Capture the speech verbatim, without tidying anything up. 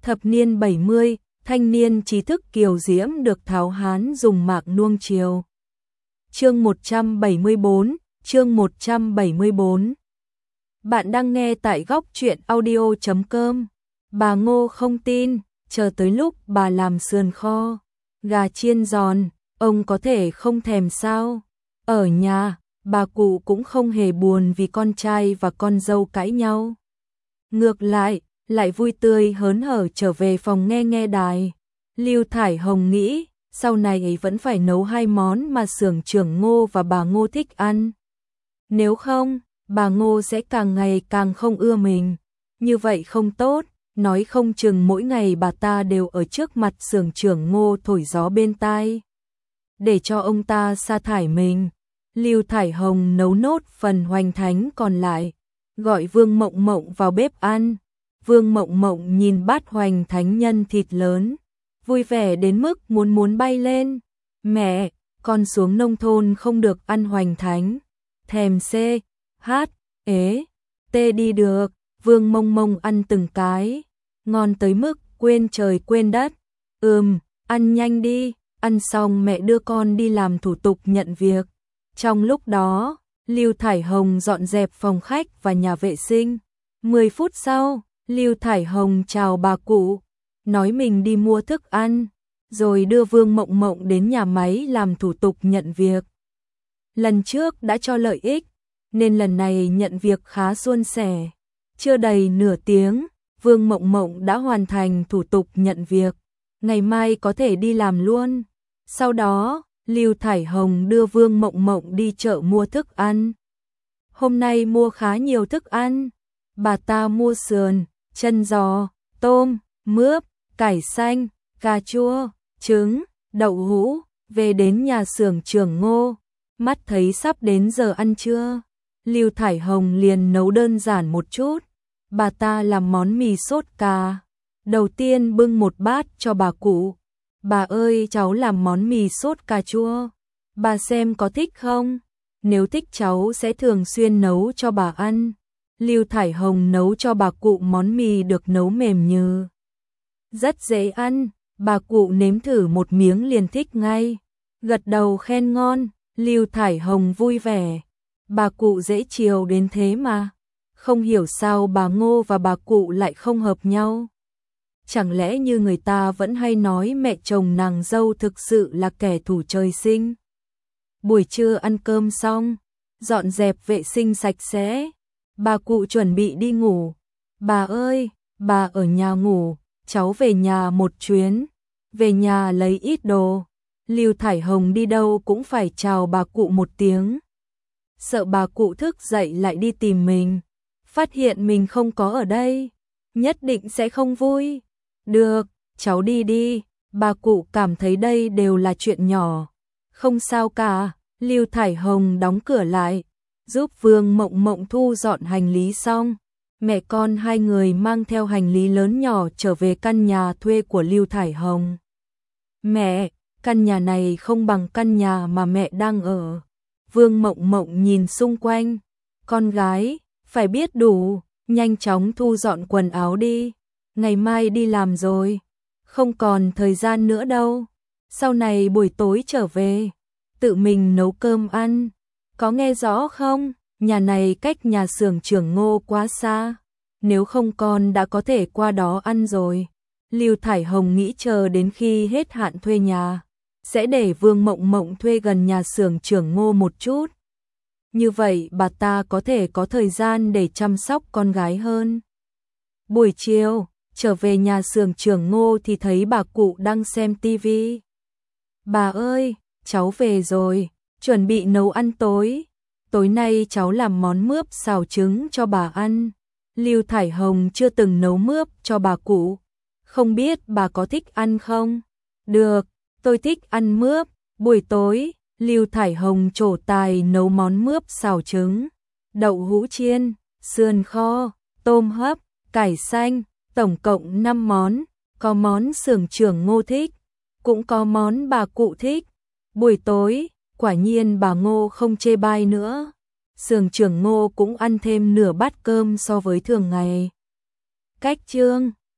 Thập niên bảy mươi, thanh niên trí thức kiều diễm được tháo hán dùng mạc nuông chiều. Chương một trăm bảy mươi bốn, chương một trăm bảy mươi bốn. Bạn đang nghe tại góc truyện audio chấm com. Bà Ngô không tin, chờ tới lúc bà làm sườn kho, gà chiên giòn, ông có thể không thèm sao? Ở nhà, bà cụ cũng không hề buồn vì con trai và con dâu cãi nhau. Ngược lại, lại vui tươi hớn hở trở về phòng nghe nghe đài. Lưu Thải Hồng nghĩ, sau này ấy vẫn phải nấu hai món mà xưởng trưởng Ngô và bà Ngô thích ăn. Nếu không, bà Ngô sẽ càng ngày càng không ưa mình. Như vậy không tốt, nói không chừng mỗi ngày bà ta đều ở trước mặt xưởng trưởng Ngô thổi gió bên tai, để cho ông ta sa thải mình. Lưu Thải Hồng nấu nốt phần hoành thánh còn lại, gọi Vương Mộng Mộng vào bếp ăn. Vương Mộng Mộng nhìn bát hoành thánh nhân thịt lớn, vui vẻ đến mức muốn muốn bay lên. Mẹ, con xuống nông thôn không được ăn hoành thánh. Thèm C, H, ế, T đi được. Vương Mông Mông ăn từng cái, ngon tới mức quên trời quên đất. Ừm, ăn nhanh đi, ăn xong mẹ đưa con đi làm thủ tục nhận việc. Trong lúc đó, Lưu Thải Hồng dọn dẹp phòng khách và nhà vệ sinh. mười phút sau, Lưu Thải Hồng chào bà cụ, nói mình đi mua thức ăn, rồi đưa Vương Mộng Mộng đến nhà máy làm thủ tục nhận việc. Lần trước đã cho lợi ích, nên lần này nhận việc khá suôn sẻ. Chưa đầy nửa tiếng, Vương Mộng Mộng đã hoàn thành thủ tục nhận việc, ngày mai có thể đi làm luôn. Sau đó, Lưu Thải Hồng đưa Vương Mộng Mộng đi chợ mua thức ăn. Hôm nay mua khá nhiều thức ăn, bà ta mua sườn, chân giò, tôm, mướp, cải xanh, cà chua, trứng, đậu hũ. Về đến nhà xưởng trưởng Ngô, mắt thấy sắp đến giờ ăn trưa, Lưu Thải Hồng liền nấu đơn giản một chút. Bà ta làm món mì sốt cà. Đầu tiên bưng một bát cho bà cụ. Bà ơi, cháu làm món mì sốt cà chua, bà xem có thích không? Nếu thích cháu sẽ thường xuyên nấu cho bà ăn. Lưu Thải Hồng nấu cho bà cụ món mì được nấu mềm như, rất dễ ăn. Bà cụ nếm thử một miếng liền thích ngay, gật đầu khen ngon. Lưu Thải Hồng vui vẻ, bà cụ dễ chiều đến thế mà. Không hiểu sao bà Ngô và bà cụ lại không hợp nhau. Chẳng lẽ như người ta vẫn hay nói mẹ chồng nàng dâu thực sự là kẻ thù trời sinh. Buổi trưa ăn cơm xong, dọn dẹp vệ sinh sạch sẽ, bà cụ chuẩn bị đi ngủ. Bà ơi, bà ở nhà ngủ, cháu về nhà một chuyến, về nhà lấy ít đồ. Lưu Thải Hồng đi đâu cũng phải chào bà cụ một tiếng, sợ bà cụ thức dậy lại đi tìm mình, phát hiện mình không có ở đây, nhất định sẽ không vui. Được, cháu đi đi, bà cụ cảm thấy đây đều là chuyện nhỏ, không sao cả. Lưu Thải Hồng đóng cửa lại, giúp Vương Mộng Mộng thu dọn hành lý xong, mẹ con hai người mang theo hành lý lớn nhỏ trở về căn nhà thuê của Lưu Thải Hồng. Mẹ, căn nhà này không bằng căn nhà mà mẹ đang ở. Vương Mộng Mộng nhìn xung quanh, con gái, phải biết đủ, nhanh chóng thu dọn quần áo đi, ngày mai đi làm rồi, không còn thời gian nữa đâu. Sau này buổi tối trở về, tự mình nấu cơm ăn, có nghe rõ không? Nhà này cách nhà xưởng trưởng Ngô quá xa, nếu không con đã có thể qua đó ăn rồi. Lưu Thải Hồng nghĩ chờ đến khi hết hạn thuê nhà, sẽ để Vương Mộng Mộng thuê gần nhà xưởng trưởng Ngô một chút. Như vậy bà ta có thể có thời gian để chăm sóc con gái hơn. Buổi chiều, trở về nhà xưởng trưởng Ngô thì thấy bà cụ đang xem tivi. Bà ơi, cháu về rồi, chuẩn bị nấu ăn tối. Tối nay cháu làm món mướp xào trứng cho bà ăn. Lưu Thải Hồng chưa từng nấu mướp cho bà cụ, không biết bà có thích ăn không? Được, tôi thích ăn mướp. Buổi tối, Lưu Thải Hồng trổ tài nấu món mướp xào trứng, đậu hũ chiên, sườn kho, tôm hấp, cải xanh, tổng cộng năm món, có món xưởng trưởng Ngô thích, cũng có món bà cụ thích. Buổi tối, quả nhiên bà Ngô không chê bai nữa. Xưởng trưởng Ngô cũng ăn thêm nửa bát cơm so với thường ngày. Cách chương